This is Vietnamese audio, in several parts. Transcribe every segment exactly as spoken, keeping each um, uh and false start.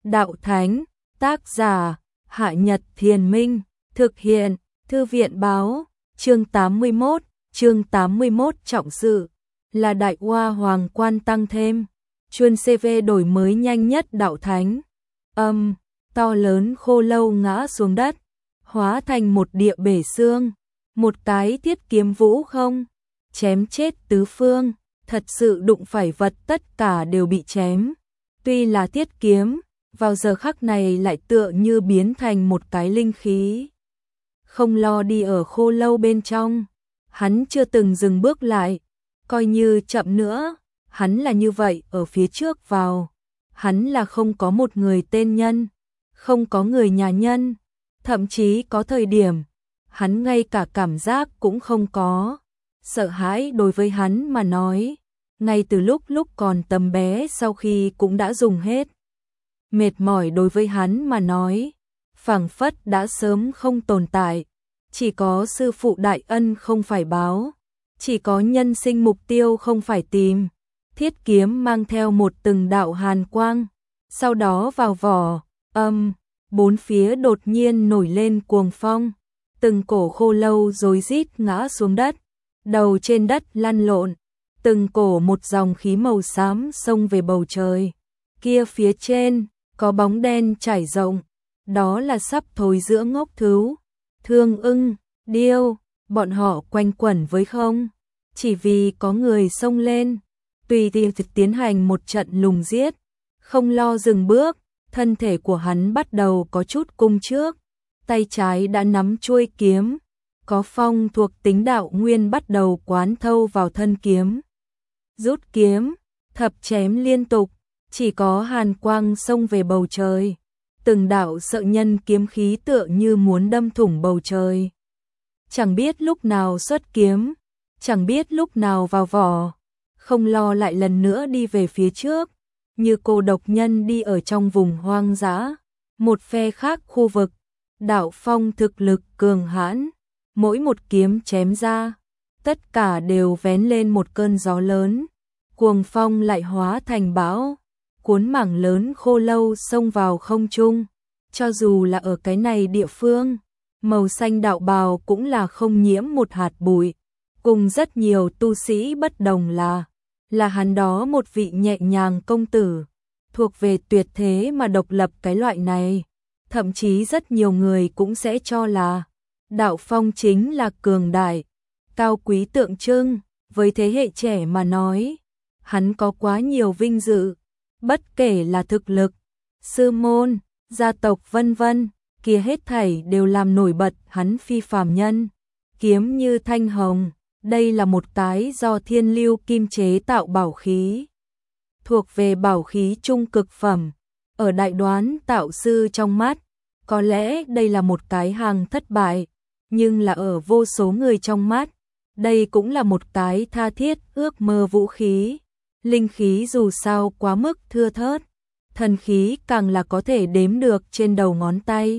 Đạo Thánh, tác giả, Hạ Nhật Thiền Minh, thực hiện, Thư viện Báo, chương tám mươi mốt, chương tám mươi mốt trọng sự, là Đại Hoa Hoàng quan tăng thêm, chuyên xê vê đổi mới nhanh nhất Đạo Thánh. Âm, to lớn khô lâu ngã xuống đất, hóa thành một địa bể xương, một cái thiết kiếm vũ không, chém chết tứ phương, thật sự đụng phải vật tất cả đều bị chém. Tuy là thiết kiếm, vào giờ khắc này lại tựa như biến thành một cái linh khí. Không lo đi ở khô lâu bên trong, hắn chưa từng dừng bước lại, coi như chậm nữa, hắn là như vậy ở phía trước vào, hắn là không có một người tên nhân, không có người nhà nhân, thậm chí có thời điểm, hắn ngay cả cảm giác cũng không có, sợ hãi đối với hắn mà nói, ngay từ lúc lúc còn tầm bé sau khi cũng đã dùng hết. Mệt mỏi đối với hắn mà nói, phảng phất đã sớm không tồn tại, chỉ có sư phụ đại ân không phải báo, chỉ có nhân sinh mục tiêu không phải tìm. Thiết kiếm mang theo một từng đạo hàn quang, sau đó vào vỏ, âm, bốn phía đột nhiên nổi lên cuồng phong, từng cổ khô lâu rối rít ngã xuống đất, đầu trên đất lăn lộn, từng cổ một dòng khí màu xám xông về bầu trời. Kia phía trên, có bóng đen trải rộng, đó là sắp thối giữa ngốc thú, thương ưng, điêu, bọn họ quanh quẩn với không, chỉ vì có người xông lên, tùy tiện tiến hành một trận lùng giết, không lo dừng bước, thân thể của hắn bắt đầu có chút cung trước, tay trái đã nắm chuôi kiếm, có phong thuộc tính đạo nguyên bắt đầu quán thâu vào thân kiếm. Rút kiếm, thập chém liên tục, chỉ có hàn quang xông về bầu trời, từng đạo sợ nhân kiếm khí tựa như muốn đâm thủng bầu trời. Chẳng biết lúc nào xuất kiếm, chẳng biết lúc nào vào vỏ, không lo lại lần nữa đi về phía trước, như cô độc nhân đi ở trong vùng hoang dã, một phe khác khu vực, đạo phong thực lực cường hãn, mỗi một kiếm chém ra, tất cả đều vén lên một cơn gió lớn, cuồng phong lại hóa thành bão, cuốn mảng lớn khô lâu xông vào không trung, cho dù là ở cái này địa phương, màu xanh đạo bào cũng là không nhiễm một hạt bụi, cùng rất nhiều tu sĩ bất đồng là, là hắn đó một vị nhẹ nhàng công tử, thuộc về tuyệt thế mà độc lập cái loại này, thậm chí rất nhiều người cũng sẽ cho là, đạo phong chính là cường đại, cao quý tượng trưng, với thế hệ trẻ mà nói, hắn có quá nhiều vinh dự, bất kể là thực lực, sư môn, gia tộc vân vân, kia hết thảy đều làm nổi bật hắn phi phàm nhân, kiếm như thanh hồng. Đây là một cái do thiên lưu kim chế tạo bảo khí, thuộc về bảo khí trung cực phẩm, ở đại đoán tạo sư trong mắt, có lẽ đây là một cái hàng thất bại, nhưng là ở vô số người trong mắt, đây cũng là một cái tha thiết ước mơ vũ khí, linh khí dù sao quá mức thưa thớt, thần khí càng là có thể đếm được trên đầu ngón tay.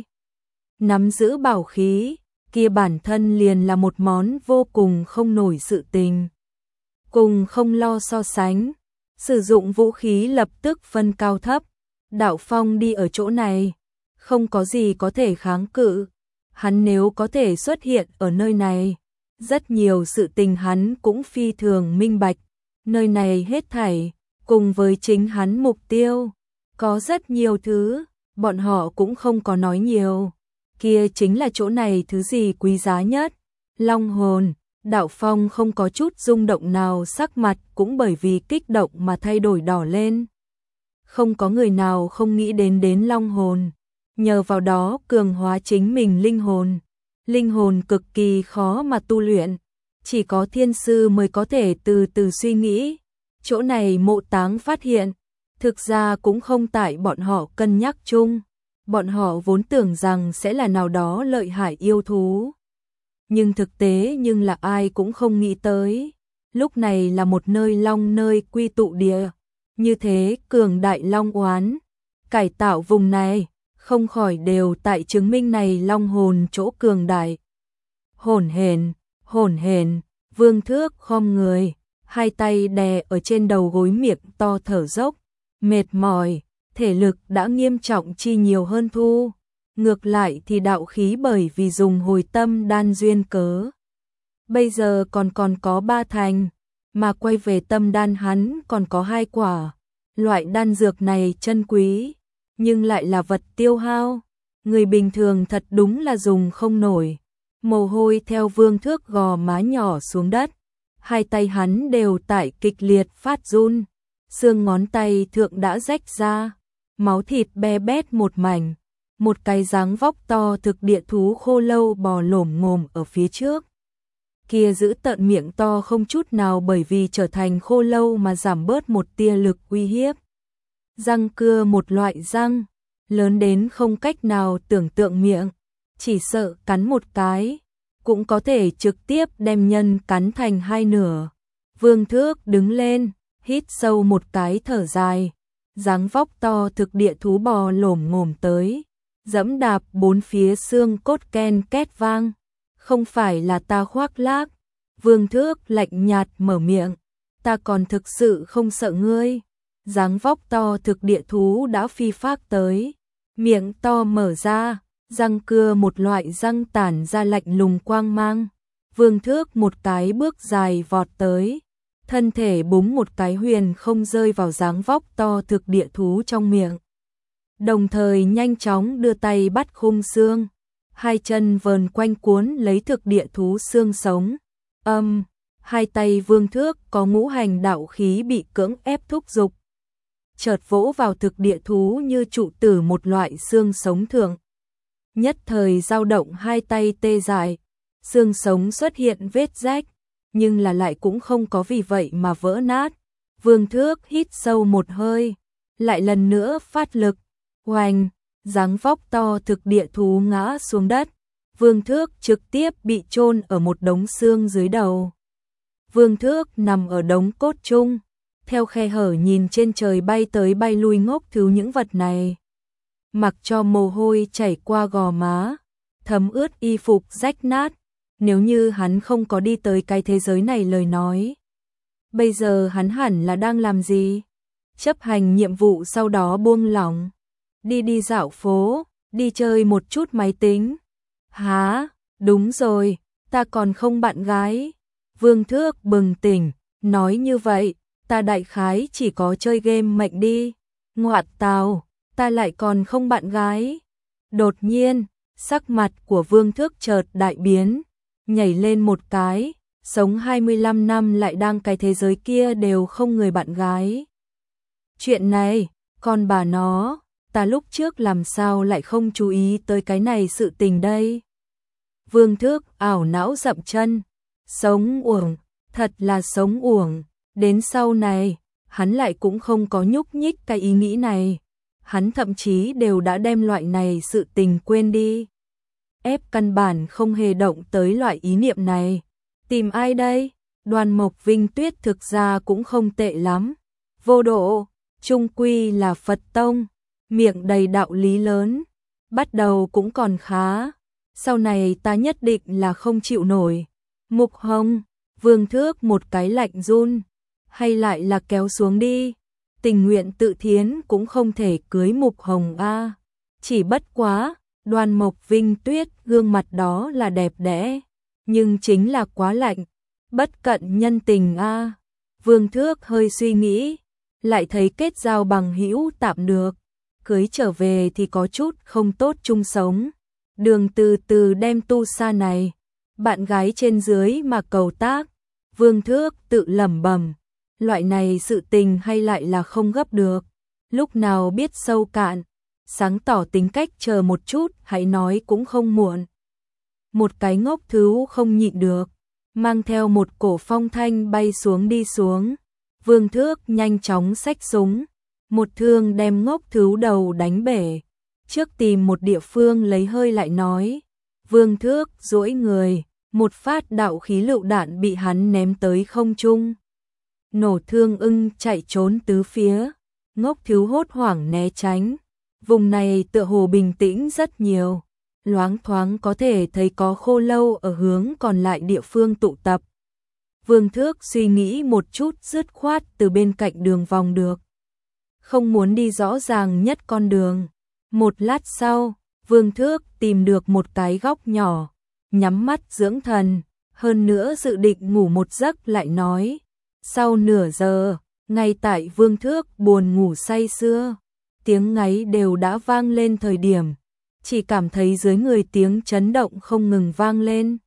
Nắm giữ bảo khí kia bản thân liền là một món vô cùng không nổi sự tình. Cùng không lo so sánh, sử dụng vũ khí lập tức phân cao thấp, đạo phong đi ở chỗ này, không có gì có thể kháng cự, hắn nếu có thể xuất hiện ở nơi này, rất nhiều sự tình hắn cũng phi thường minh bạch, nơi này hết thảy, cùng với chính hắn mục tiêu, có rất nhiều thứ, bọn họ cũng không có nói nhiều. Kia chính là chỗ này thứ gì quý giá nhất, long hồn. Đạo phong không có chút rung động nào, sắc mặt cũng bởi vì kích động mà thay đổi đỏ lên. Không có người nào không nghĩ đến đến long hồn, nhờ vào đó cường hóa chính mình linh hồn. Linh hồn cực kỳ khó mà tu luyện, chỉ có thiên sư mới có thể từ từ suy nghĩ. Chỗ này Mộ Táng phát hiện, thực ra cũng không tại bọn họ cân nhắc chung. Bọn họ vốn tưởng rằng sẽ là nào đó lợi hại yêu thú. Nhưng thực tế nhưng là ai cũng không nghĩ tới. Lúc này là một nơi long nơi quy tụ địa. Như thế cường đại long oán. Cải tạo vùng này, không khỏi đều tại chứng minh này long hồn chỗ cường đại. Hổn hển, hổn hển, Vương Thước khom người, hai tay đè ở trên đầu gối miệng to thở dốc, mệt mỏi. thể lực đã nghiêm trọng chi nhiều hơn Thu. Ngược lại thì đạo khí bởi vì dùng hồi tâm đan duyên cớ. Bây giờ còn còn có ba thành, mà quay về tâm đan hắn còn có hai quả. Loại đan dược này chân quý, nhưng lại là vật tiêu hao. Người bình thường thật đúng là dùng không nổi. Mồ hôi theo Vương Thước gò má nhỏ xuống đất. Hai tay hắn đều tại kịch liệt phát run. Xương ngón tay thượng đã rách ra. Máu thịt be bét một mảnh. Một cái dáng vóc to thực địa thú khô lâu bò lổm ngồm ở phía trước. Kia giữ tận miệng to không chút nào bởi vì trở thành khô lâu mà giảm bớt một tia lực uy hiếp. Răng cưa một loại răng, lớn đến không cách nào tưởng tượng miệng, chỉ sợ cắn một cái, cũng có thể trực tiếp đem nhân cắn thành hai nửa. Vương Thước đứng lên, hít sâu một cái thở dài, dáng vóc to thực địa thú bò lổm ngổm tới, dẫm đạp bốn phía xương cốt ken két vang. Không phải là ta khoác lác. Vương Thước lạnh nhạt mở miệng, ta còn thực sự không sợ ngươi. Dáng vóc to thực địa thú đã phi phác tới, miệng to mở ra, răng cưa một loại răng tản ra lạnh lùng quang mang. Vương Thước một cái bước dài vọt tới, thân thể búng một cái huyền không rơi vào dáng vóc to thực địa thú trong miệng. Đồng thời nhanh chóng đưa tay bắt khung xương, hai chân vờn quanh cuốn lấy thực địa thú xương sống. Âm, hai tay Vương Thước có ngũ hành đạo khí bị cưỡng ép thúc dục, chợt vỗ vào thực địa thú như trụ tử một loại xương sống thượng. Nhất thời dao động hai tay tê dại, xương sống xuất hiện vết rách, nhưng là lại cũng không có vì vậy mà vỡ nát. Vương Thước hít sâu một hơi, lại lần nữa phát lực, oanh, dáng vóc to thực địa thú ngã xuống đất. Vương Thước trực tiếp bị chôn ở một đống xương dưới đầu. Vương Thước nằm ở đống cốt chung, theo khe hở nhìn trên trời bay tới bay lui ngốc thứ những vật này. Mặc cho mồ hôi chảy qua gò má, thấm ướt y phục rách nát. Nếu như hắn không có đi tới cái thế giới này lời nói, bây giờ hắn hẳn là đang làm gì? Chấp hành nhiệm vụ sau đó buông lỏng, đi đi dạo phố, đi chơi một chút máy tính. Hả, đúng rồi, ta còn không bạn gái. Vương Thước bừng tỉnh, nói như vậy, ta đại khái chỉ có chơi game mệnh đi. Ngoạt tào, ta lại còn không bạn gái. Đột nhiên, sắc mặt của Vương Thước chợt đại biến, nhảy lên một cái, sống hai mươi lăm năm lại đang cái thế giới kia đều không người bạn gái. Chuyện này, con bà nó, ta lúc trước làm sao lại không chú ý tới cái này sự tình đây. Vương Thước ảo não dậm chân, sống uổng, thật là sống uổng. Đến sau này, hắn lại cũng không có nhúc nhích cái ý nghĩ này. Hắn thậm chí đều đã đem loại này sự tình quên đi. Ép căn bản không hề động tới loại ý niệm này. Tìm ai đây? Đoàn Mộc Vinh Tuyết thực ra cũng không tệ lắm. Vô độ, trung quy là Phật tông, miệng đầy đạo lý lớn. Bắt đầu cũng còn khá, sau này ta nhất định là không chịu nổi. Mục Hồng, Vương Thước một cái lạnh run, hay lại là kéo xuống đi. Tình nguyện tự thiến cũng không thể cưới Mục Hồng a. Chỉ bất quá, Đoàn Mộc Vinh Tuyết gương mặt đó là đẹp đẽ, nhưng chính là quá lạnh, bất cận nhân tình a. Vương Thước hơi suy nghĩ, lại thấy kết giao bằng hữu tạm được, cưới trở về thì có chút không tốt chung sống. Đường từ từ đem tu sa này, bạn gái trên dưới mà cầu tác. Vương Thước tự lẩm bẩm, loại này sự tình hay lại là không gấp được, lúc nào biết sâu cạn, sáng tỏ tính cách chờ một chút hãy nói cũng không muộn. Một cái ngốc thứ không nhịn được, mang theo một cổ phong thanh bay xuống đi xuống. Vương Thước nhanh chóng xách súng, một thương đem ngốc thứ đầu đánh bể. Trước tìm một địa phương lấy hơi lại nói. Vương Thước duỗi người, một phát đạo khí lựu đạn bị hắn ném tới không trung. Nổ thương ưng chạy trốn tứ phía, ngốc thứ hốt hoảng né tránh. Vùng này tựa hồ bình tĩnh rất nhiều, loáng thoáng có thể thấy có khô lâu ở hướng còn lại địa phương tụ tập. Vương Thước suy nghĩ một chút dứt khoát từ bên cạnh đường vòng được. không muốn đi rõ ràng nhất con đường. Một lát sau, Vương Thước tìm được một cái góc nhỏ, nhắm mắt dưỡng thần, hơn nữa dự định ngủ một giấc lại nói. Sau nửa giờ, ngay tại Vương Thước buồn ngủ say sưa, tiếng ngáy đều đã vang lên thời điểm, chỉ cảm thấy dưới người tiếng chấn động không ngừng vang lên.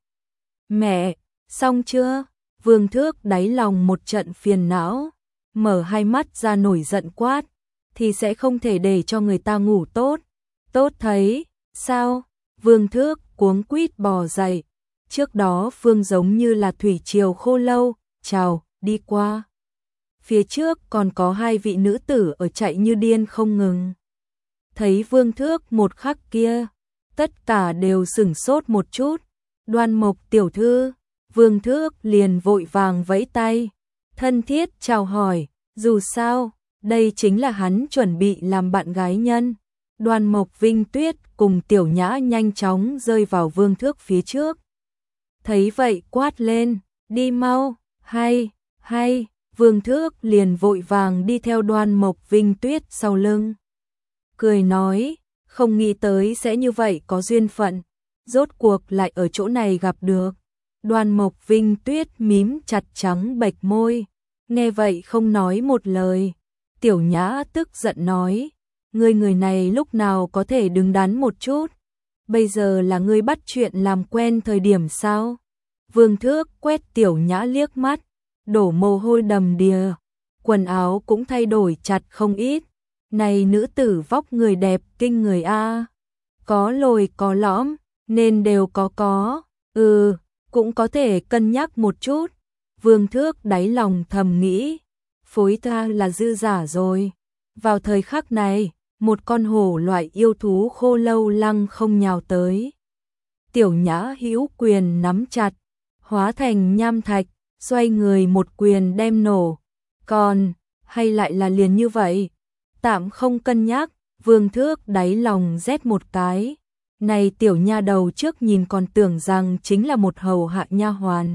Mẹ, xong chưa? Vương Thước đáy lòng một trận phiền não, mở hai mắt ra nổi giận quát, thì sẽ không thể để cho người ta ngủ tốt. Tốt thấy, sao? Vương Thước cuống quýt bò dậy. Trước đó Phương giống như là thủy triều khô lâu, chào, đi qua. Phía trước còn có hai vị nữ tử ở chạy như điên không ngừng. Thấy Vương Thước một khắc kia, tất cả đều sửng sốt một chút. Đoan Mộc tiểu thư, Vương Thước liền vội vàng vẫy tay, thân thiết chào hỏi, dù sao, đây chính là hắn chuẩn bị làm bạn gái nhân. Đoan Mộc Vinh Tuyết cùng Tiểu Nhã nhanh chóng rơi vào Vương Thước phía trước. Thấy vậy quát lên, đi mau, hay, hay, Vương Thước liền vội vàng đi theo Đoan Mộc Vinh Tuyết sau lưng. Cười nói, không nghĩ tới sẽ như vậy có duyên phận, rốt cuộc lại ở chỗ này gặp được. Đoan Mộc Vinh Tuyết mím chặt trắng bệch môi, nghe vậy không nói một lời. Tiểu Nhã tức giận nói, ngươi người này lúc nào có thể đứng đắn một chút, bây giờ là ngươi bắt chuyện làm quen thời điểm sao? Vương Thước quét Tiểu Nhã liếc mắt, đổ mồ hôi đầm đìa, quần áo cũng thay đổi chặt không ít. Này nữ tử vóc người đẹp kinh người a, có lồi có lõm, nên đều có có, ừ, cũng có thể cân nhắc một chút. Vương Thước đáy lòng thầm nghĩ, phối ta là dư giả rồi. Vào thời khắc này, một con hổ loại yêu thú khô lâu lăng không nhào tới. Tiểu Nhã hữu quyền nắm chặt, hóa thành nham thạch, xoay người một quyền đem nổ. Còn, hay lại là liền như vậy? Tạm không cân nhắc, Vương Thước đáy lòng rét một cái. Này tiểu nha đầu trước nhìn còn tưởng rằng chính là một hầu hạ nha hoàn.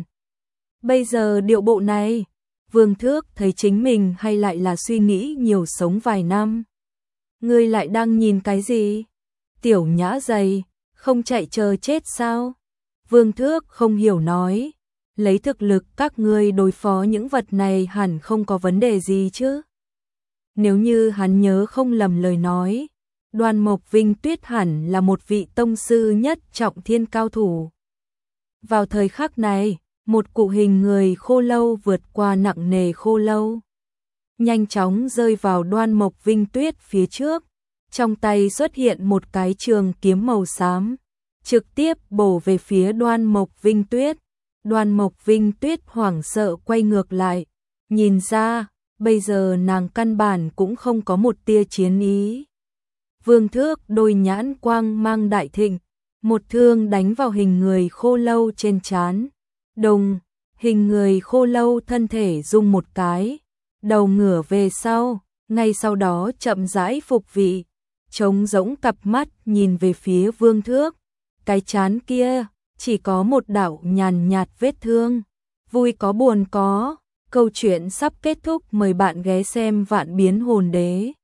Bây giờ điệu bộ này, Vương Thước thấy chính mình hay lại là suy nghĩ nhiều sống vài năm. Ngươi lại đang nhìn cái gì? Tiểu Nhã dày, không chạy chờ chết sao? Vương Thước không hiểu nói, lấy thực lực các ngươi đối phó những vật này hẳn không có vấn đề gì chứ. Nếu như hắn nhớ không lầm lời nói, Đoan Mộc Vinh Tuyết hẳn là một vị tông sư nhất trọng thiên cao thủ. Vào thời khắc này, một cụ hình người khô lâu vượt qua nặng nề khô lâu, nhanh chóng rơi vào Đoan Mộc Vinh Tuyết phía trước, trong tay xuất hiện một cái trường kiếm màu xám, trực tiếp bổ về phía Đoan Mộc Vinh Tuyết. Đoan Mộc Vinh Tuyết hoảng sợ quay ngược lại, nhìn ra, bây giờ nàng căn bản cũng không có một tia chiến ý. Vương Thước đôi nhãn quang mang đại thịnh, một thương đánh vào hình người khô lâu trên trán. Đồng, hình người khô lâu thân thể rung một cái, đầu ngửa về sau, ngay sau đó chậm rãi phục vị, trống rỗng cặp mắt nhìn về phía Vương Thước. Cái trán kia chỉ có một đạo nhàn nhạt vết thương, vui có buồn có. Câu chuyện sắp kết thúc, mời bạn ghé xem Vạn Biến Hồn Đế.